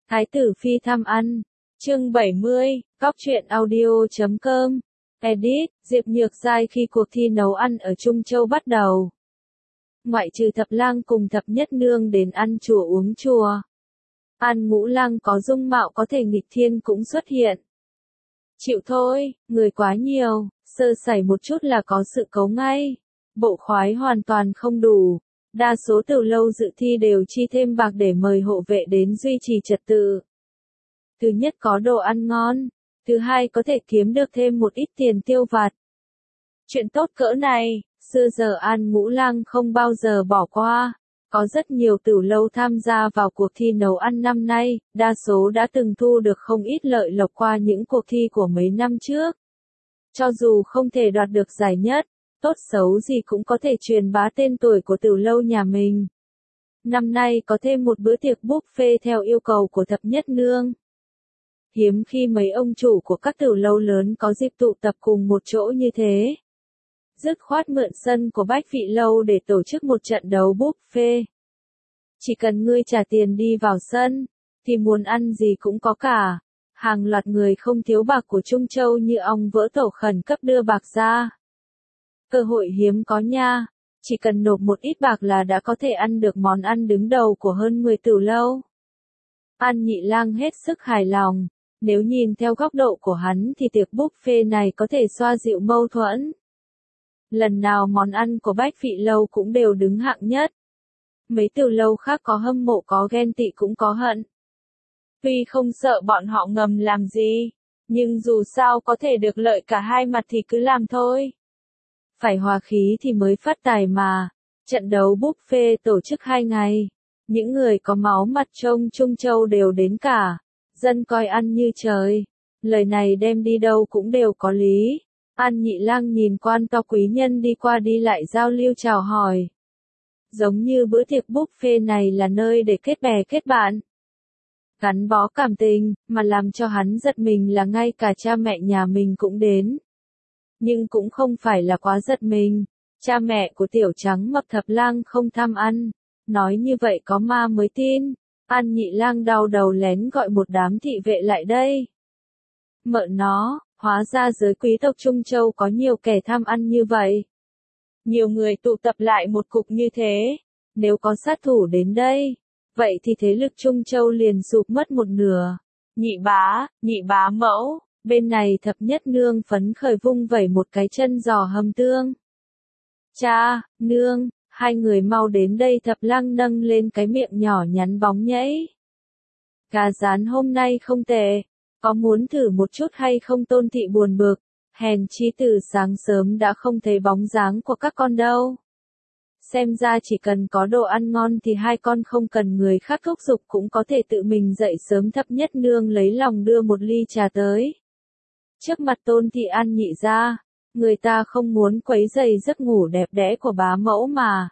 Thái tử phi thăm ăn. Chương 70, Cóc truyện audio.com. Edit, Diệp Nhược Giai khi cuộc thi nấu ăn ở Trung Châu bắt đầu. Ngoại trừ Thập Lang cùng Thập Nhất Nương đến ăn chùa uống chùa. An Ngũ Lang có dung mạo có thể nghịch thiên cũng xuất hiện. Chịu thôi, người quá nhiều, sơ sẩy một chút là có sự cấu ngay. Bộ khoái hoàn toàn không đủ. Đa số tiểu lâu dự thi đều chi thêm bạc để mời hộ vệ đến duy trì trật tự. Thứ nhất có đồ ăn ngon, thứ hai có thể kiếm được thêm một ít tiền tiêu vặt. Chuyện tốt cỡ này, xưa giờ An Ngũ Lang không bao giờ bỏ qua. Có rất nhiều tiểu lâu tham gia vào cuộc thi nấu ăn năm nay, đa số đã từng thu được không ít lợi lộc qua những cuộc thi của mấy năm trước. Cho dù không thể đoạt được giải nhất, tốt xấu gì cũng có thể truyền bá tên tuổi của tiểu lâu nhà mình. Năm nay có thêm một bữa tiệc buffet theo yêu cầu của Thập Nhất Nương. Hiếm khi mấy ông chủ của các tiểu lâu lớn có dịp tụ tập cùng một chỗ như thế. Dứt khoát mượn sân của Bách Vị Lâu để tổ chức một trận đấu buffet. Chỉ cần ngươi trả tiền đi vào sân, thì muốn ăn gì cũng có cả. Hàng loạt người không thiếu bạc của Trung Châu như ong vỡ tổ khẩn cấp đưa bạc ra. Cơ hội hiếm có nha, chỉ cần nộp một ít bạc là đã có thể ăn được món ăn đứng đầu của hơn 10 tiểu lâu. An Nhị Lang hết sức hài lòng, nếu nhìn theo góc độ của hắn thì tiệc buffet này có thể xoa dịu mâu thuẫn. Lần nào món ăn của Bách Vị Lâu cũng đều đứng hạng nhất. Mấy tiểu lâu khác có hâm mộ có ghen tị cũng có hận. Tuy không sợ bọn họ ngầm làm gì, nhưng dù sao có thể được lợi cả hai mặt thì cứ làm thôi. Phải hòa khí thì mới phát tài mà. Trận đấu buffet tổ chức 2 ngày. Những người có máu mặt trông Trung Châu đều đến cả. Dân coi ăn như trời. Lời này đem đi đâu cũng đều có lý. An Nhị Lang nhìn quan to quý nhân đi qua đi lại giao lưu chào hỏi. Giống như bữa tiệc buffet này là nơi để kết bè kết bạn. Gắn bó cảm tình, mà làm cho hắn giật mình là ngay cả cha mẹ nhà mình cũng đến. Nhưng cũng không phải là quá giật mình. Cha mẹ của tiểu trắng mập Thập Lang không tham ăn. Nói như vậy có ma mới tin. An Nhị Lang đau đầu lén gọi một đám thị vệ lại đây. Mợ nó, hóa ra giới quý tộc Trung Châu có nhiều kẻ tham ăn như vậy. Nhiều người tụ tập lại một cục như thế. Nếu có sát thủ đến đây, vậy thì thế lực Trung Châu liền sụp mất một nửa. Nhị bá mẫu. Bên này Thập Nhất Nương phấn khởi vung vẩy một cái chân giò hầm tương. Cha, nương, hai người mau đến đây. Thập Lang nâng lên cái miệng nhỏ nhắn bóng nhảy. Gà rán hôm nay không tệ, có muốn thử một chút hay không? Tôn Thị buồn bực, hèn chi từ sáng sớm đã không thấy bóng dáng của các con đâu. Xem ra chỉ cần có đồ ăn ngon thì hai con không cần người khác thúc giục cũng có thể tự mình dậy sớm. Thập Nhất Nương lấy lòng đưa một ly trà tới. Trước mặt Tôn Thị An Nhị ra, người ta không muốn quấy rầy giấc ngủ đẹp đẽ của bá mẫu mà.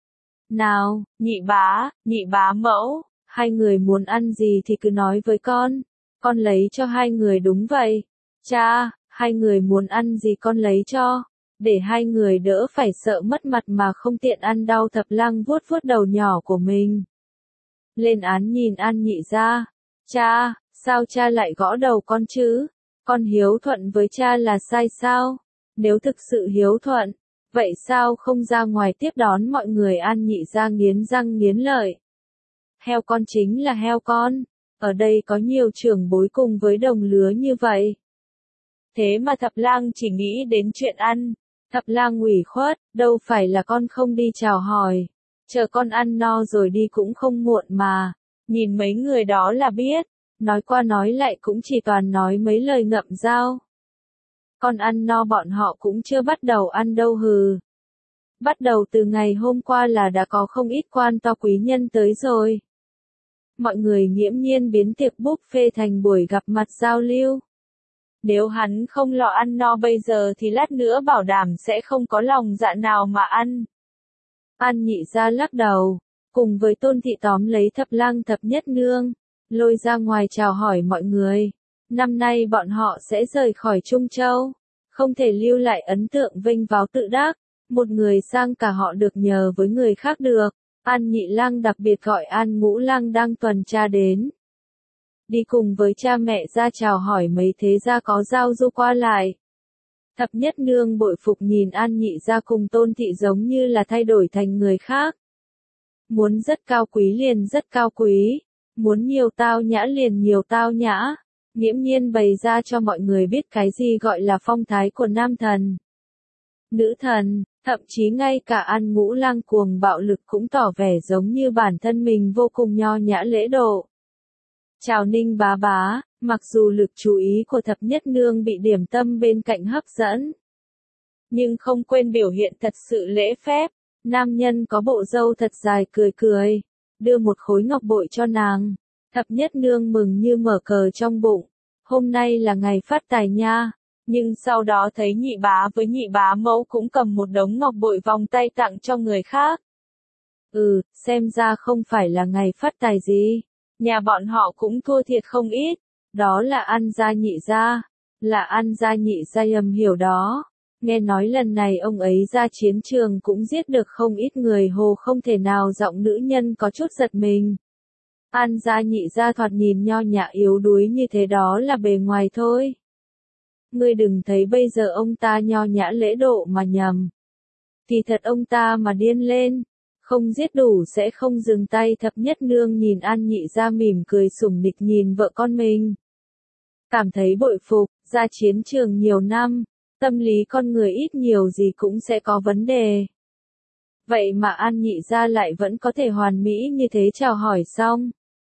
Nào, nhị bá mẫu, hai người muốn ăn gì thì cứ nói với con lấy cho hai người. Đúng vậy, cha, hai người muốn ăn gì con lấy cho, để hai người đỡ phải sợ mất mặt mà không tiện ăn. Đau Thập Lang vuốt vuốt đầu nhỏ của mình. Lên án nhìn An Nhị ra, cha, sao cha lại gõ đầu con chứ? Con hiếu thuận với cha là sai sao? Nếu thực sự hiếu thuận, vậy sao không ra ngoài tiếp đón mọi người? An Nhị ra nghiến răng nghiến lợi. Heo con chính là heo con, ở đây có nhiều trưởng bối cùng với đồng lứa như vậy. Thế mà Thập Lang chỉ nghĩ đến chuyện ăn. Thập Lang ủy khuất, đâu phải là con không đi chào hỏi. Chờ con ăn no rồi đi cũng không muộn mà. Nhìn mấy người đó là biết. Nói qua nói lại cũng chỉ toàn nói mấy lời ngậm dao. Con ăn no bọn họ cũng chưa bắt đầu ăn đâu hừ. Bắt đầu từ ngày hôm qua là đã có không ít quan to quý nhân tới rồi. Mọi người nghiễm nhiên biến tiệc buffet thành buổi gặp mặt giao lưu. Nếu hắn không lo ăn no bây giờ thì lát nữa bảo đảm sẽ không có lòng dạ nào mà ăn. An Nhị ra lắc đầu, cùng với Tôn Thị tóm lấy Thập Lang Thập Nhất Nương, lôi ra ngoài chào hỏi mọi người. Năm nay bọn họ sẽ rời khỏi Trung Châu, không thể lưu lại ấn tượng vênh váo tự đắc, một người sang cả họ được nhờ với người khác được. An Nhị Lang đặc biệt gọi An Ngũ Lang đang tuần tra đến. đi cùng với cha mẹ ra chào hỏi mấy thế gia có giao du qua lại. Thập nhất nương bội phục nhìn An Nhị gia cùng Tôn thị giống như là thay đổi thành người khác. Muốn rất cao quý liền rất cao quý, muốn nhiều tao nhã liền nhiều tao nhã, nghiễm nhiên bày ra cho mọi người biết cái gì gọi là phong thái của nam thần. Nữ thần, thậm chí ngay cả An Ngũ Lang cuồng bạo lực cũng tỏ vẻ giống như bản thân mình vô cùng nho nhã lễ độ. Chào Ninh bá bá, mặc dù lực chú ý của thập nhất nương bị điểm tâm bên cạnh hấp dẫn, nhưng không quên biểu hiện thật sự lễ phép. Nam nhân có bộ râu thật dài cười cười, đưa một khối ngọc bội cho nàng. Thập nhất nương mừng như mở cờ trong bụng, hôm nay là ngày phát tài nha. Nhưng sau đó thấy nhị bá với nhị bá mẫu cũng cầm một đống ngọc bội vòng tay tặng cho người khác. Xem ra không phải là ngày phát tài gì. Nhà bọn họ cũng thua thiệt không ít. Đó là An gia nhị gia. Là An gia nhị gia hiểu đó. Nghe nói lần này ông ấy ra chiến trường cũng giết được không ít người, hồ không thể nào giọng nữ nhân có chút giật mình. An gia nhị gia thoạt nhìn nho nhã yếu đuối như thế đó là bề ngoài thôi. Ngươi đừng thấy bây giờ ông ta nho nhã lễ độ mà nhầm. Kỳ thật ông ta mà điên lên, không giết đủ sẽ không dừng tay. Thập nhất nương nhìn An Nhị gia mỉm cười sủng nịch nhìn vợ con mình. Cảm thấy bội phục, ra chiến trường nhiều năm, tâm lý con người ít nhiều gì cũng sẽ có vấn đề. Vậy mà An Nhị gia lại vẫn có thể hoàn mỹ như thế. Chào hỏi xong,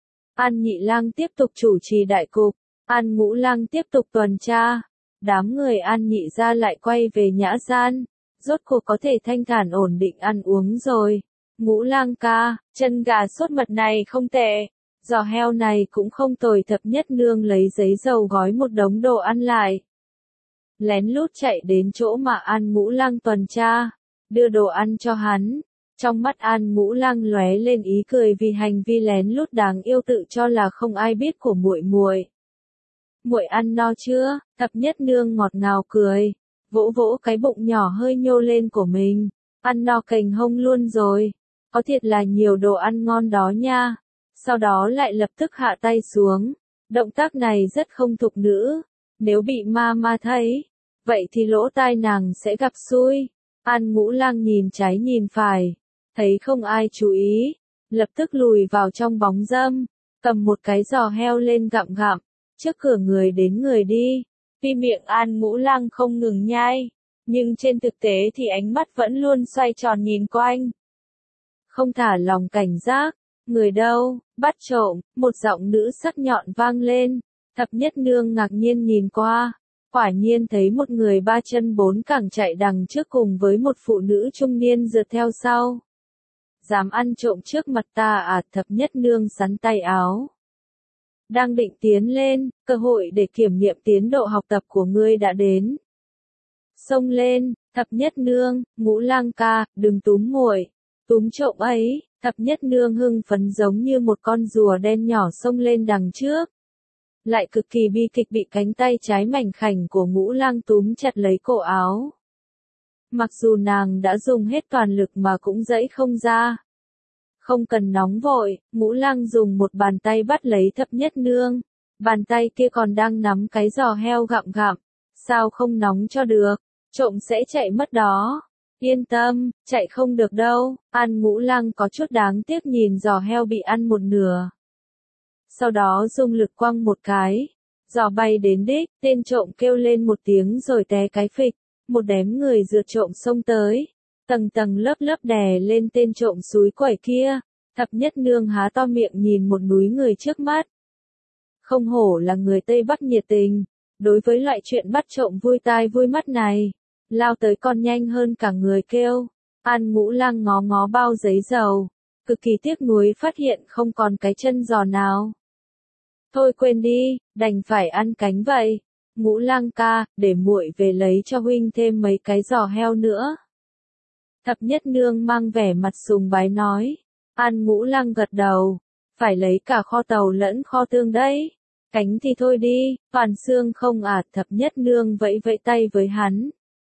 An Nhị Lang tiếp tục chủ trì đại cục, An Ngũ Lang tiếp tục tuần tra. Đám người An Nhị gia lại quay về nhã gian, rốt cuộc có thể thanh thản ổn định ăn uống rồi. Ngũ Lang ca, chân gà sốt mật này không tệ, giò heo này cũng không tồi. Thập nhất nương lấy giấy dầu gói một đống đồ ăn lại, lén lút chạy đến chỗ mà An Ngũ Lang tuần tra, đưa đồ ăn cho hắn. Trong mắt An Ngũ Lang lóe lên ý cười vì hành vi lén lút đáng yêu tự cho là không ai biết của muội muội. Muội ăn no chưa? Thập nhất nương ngọt ngào cười, vỗ vỗ cái bụng nhỏ hơi nhô lên của mình. Ăn no cành hông luôn rồi, có thiệt là nhiều đồ ăn ngon đó nha. Sau đó lại lập tức hạ tay xuống, động tác này rất không thục nữ, nếu bị ma thấy, vậy thì lỗ tai nàng sẽ gặp xui. An Ngũ Lang nhìn trái nhìn phải, thấy không ai chú ý, lập tức lùi vào trong bóng râm, cầm một cái giò heo lên gặm gặm. Trước cửa người đến người đi, tuy miệng An Ngũ Lang không ngừng nhai, nhưng trên thực tế thì ánh mắt vẫn luôn xoay tròn nhìn quanh. Không thả lòng cảnh giác, người đâu, bắt trộm, một giọng nữ sắc nhọn vang lên. Thập nhất nương ngạc nhiên nhìn qua, quả nhiên thấy một người ba chân bốn cẳng chạy đằng trước cùng với một phụ nữ trung niên rượt theo sau. Dám ăn trộm trước mặt ta à? Thập nhất nương sắn tay áo. Đang định tiến lên, cơ hội để kiểm nghiệm tiến độ học tập của ngươi đã đến. Xông lên, thập nhất nương, Ngũ Lang ca, đừng túm muội, túm trộm ấy. Thập nhất nương hưng phấn giống như một con rùa đen nhỏ xông lên đằng trước. Lại cực kỳ bi kịch bị cánh tay trái mảnh khảnh của Ngũ Lang túm chặt lấy cổ áo. Mặc dù nàng đã dùng hết toàn lực mà cũng giãy không ra. Không cần nóng vội, Ngũ Lang dùng một bàn tay bắt lấy thập nhất nương. Bàn tay kia còn đang nắm cái giò heo gặm gặm. Sao không nóng cho được, trộm sẽ chạy mất đó. Yên tâm, chạy không được đâu. An Ngũ Lang có chút đáng tiếc nhìn giò heo bị ăn một nửa. Sau đó dùng lực quăng một cái, giò bay đến đích, tên trộm kêu lên một tiếng rồi té cái phịch. Một đám người rượt trộm xông tới, tầng tầng lớp lớp đè lên tên trộm xúi quẩy kia. Thập nhất nương há to miệng nhìn một núi người trước mắt. Không hổ là người Tây Bắc nhiệt tình, đối với loại chuyện bắt trộm vui tai vui mắt này, lao tới còn nhanh hơn cả người kêu. An Ngũ Lang ngó ngó bao giấy dầu, cực kỳ tiếc nuối phát hiện không còn cái chân giò nào. Thôi quên đi, đành phải ăn cánh vậy. Ngũ Lang ca, để muội về lấy cho huynh thêm mấy cái giò heo nữa. Thập nhất nương mang vẻ mặt sùng bái nói. An Ngũ Lang gật đầu, phải lấy cả kho tàu lẫn kho tương đấy. Cánh thì thôi đi, toàn xương không à? Thập nhất nương vẫy vẫy tay với hắn.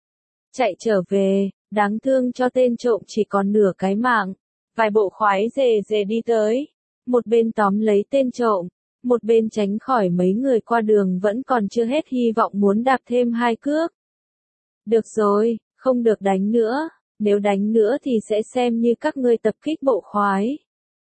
Chạy trở về, đáng thương cho tên trộm chỉ còn nửa cái mạng. Vài bộ khoái rề rề đi tới, một bên tóm lấy tên trộm, Một bên tránh khỏi mấy người qua đường vẫn còn chưa hết hy vọng muốn đạp thêm 2 cước. Được rồi, không được đánh nữa, nếu đánh nữa thì sẽ xem như các ngươi tập kích bộ khoái.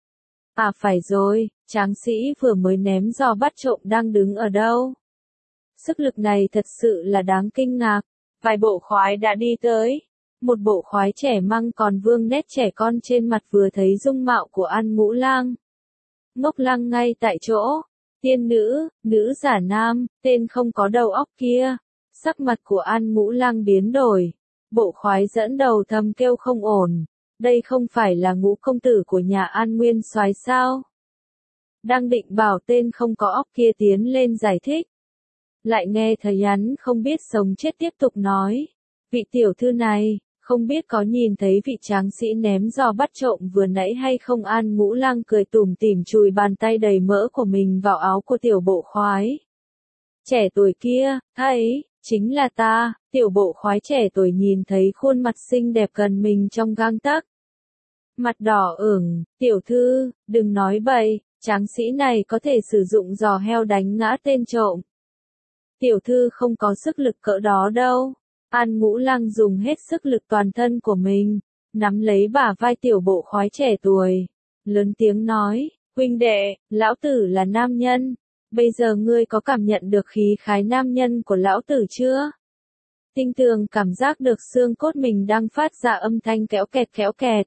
À phải rồi, tráng sĩ vừa mới ném giò bắt trộm đang đứng ở đâu? Sức lực này thật sự là đáng kinh ngạc. Vài bộ khoái đã đi tới. Một bộ khoái trẻ măng còn vương nét trẻ con trên mặt vừa thấy dung mạo của An Ngũ Lang. Ngốc lăng ngay tại chỗ. Tiên nữ, nữ giả nam, tên không có đầu óc kia. Sắc mặt của An Ngũ Lang biến đổi. Bộ khoái dẫn đầu thầm kêu không ổn. Đây không phải là Ngũ công tử của nhà An Nguyên soái sao? Đang định bảo tên không có óc kia tiến lên giải thích. Lại nghe thầy hắn không biết sống chết tiếp tục nói. Vị tiểu thư này, không biết có nhìn thấy vị tráng sĩ ném giò bắt trộm vừa nãy hay không? An Ngũ Lang cười tủm tỉm chùi bàn tay đầy mỡ của mình vào áo của tiểu bộ khoái. Trẻ tuổi kia, thấy, chính là ta. Tiểu bộ khoái trẻ tuổi nhìn thấy khuôn mặt xinh đẹp gần mình trong gang tấc. Mặt đỏ ửng, tiểu thư, đừng nói bậy, tráng sĩ này có thể sử dụng giò heo đánh ngã tên trộm. Tiểu thư không có sức lực cỡ đó đâu. An Ngũ Lang dùng hết sức lực toàn thân của mình, nắm lấy bả vai tiểu bộ khoái trẻ tuổi, lớn tiếng nói, huynh đệ, lão tử là nam nhân, bây giờ ngươi có cảm nhận được khí khái nam nhân của lão tử chưa? Tinh tường cảm giác được xương cốt mình đang phát ra âm thanh kéo kẹt kéo kẹt.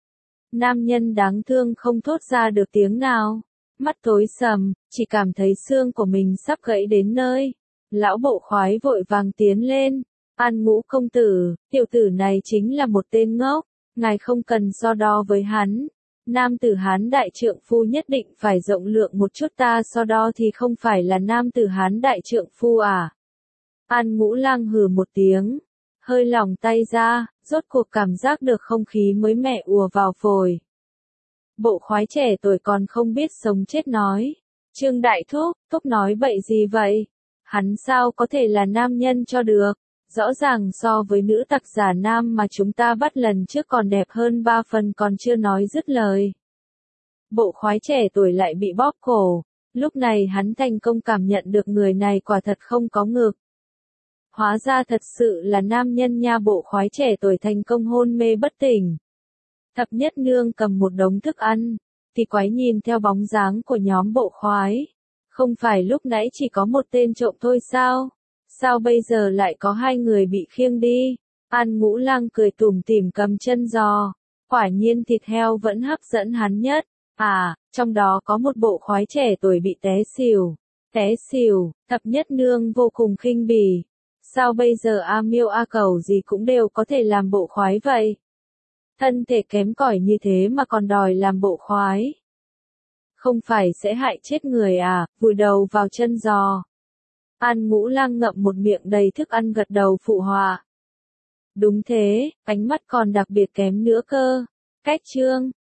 Nam nhân đáng thương không thốt ra được tiếng nào, mắt tối sầm, chỉ cảm thấy xương của mình sắp gãy đến nơi. Lão bộ khoái vội vàng tiến lên. An Ngũ công tử, tiểu tử này chính là một tên ngốc, ngài không cần so đo với hắn. Nam tử Hán đại trượng phu nhất định phải rộng lượng một chút, ta so đo thì không phải là nam tử Hán đại trượng phu à? An Ngũ Lang hừ một tiếng, hơi lỏng tay ra, rốt cuộc cảm giác được không khí mới mẻ ùa vào phổi. Bộ khoái trẻ tuổi còn không biết sống chết nói, Trương đại thúc nói bậy gì vậy? Hắn sao có thể là nam nhân cho được? Rõ ràng so với nữ tặc giả nam mà chúng ta bắt lần trước còn đẹp hơn 3 phần, còn chưa nói dứt lời. Bộ khoái trẻ tuổi lại bị bóp cổ. Lúc này hắn thành công cảm nhận được người này quả thật không có ngực. Hóa ra thật sự là nam nhân nha. Bộ khoái trẻ tuổi thành công hôn mê bất tỉnh. Thập nhất nương cầm một đống thức ăn, thì quái nhìn theo bóng dáng của nhóm bộ khoái. Không phải lúc nãy chỉ có một tên trộm thôi sao? Sao bây giờ lại có 2 người bị khiêng đi? An Ngũ Lang cười tủm tỉm cầm chân giò. Quả nhiên thịt heo vẫn hấp dẫn hắn nhất. À, trong đó có một bộ khoái trẻ tuổi bị té xỉu. Té xỉu, thập nhất nương vô cùng khinh bỉ. Sao bây giờ A Miêu A Cẩu gì cũng đều có thể làm bộ khoái vậy? Thân thể kém cỏi như thế mà còn đòi làm bộ khoái. Không phải sẽ hại chết người à? Vùi đầu vào chân giò. An Ngũ Lang ngậm một miệng đầy thức ăn gật đầu phụ họa. Đúng thế, ánh mắt còn đặc biệt kém nữa cơ. Cách chương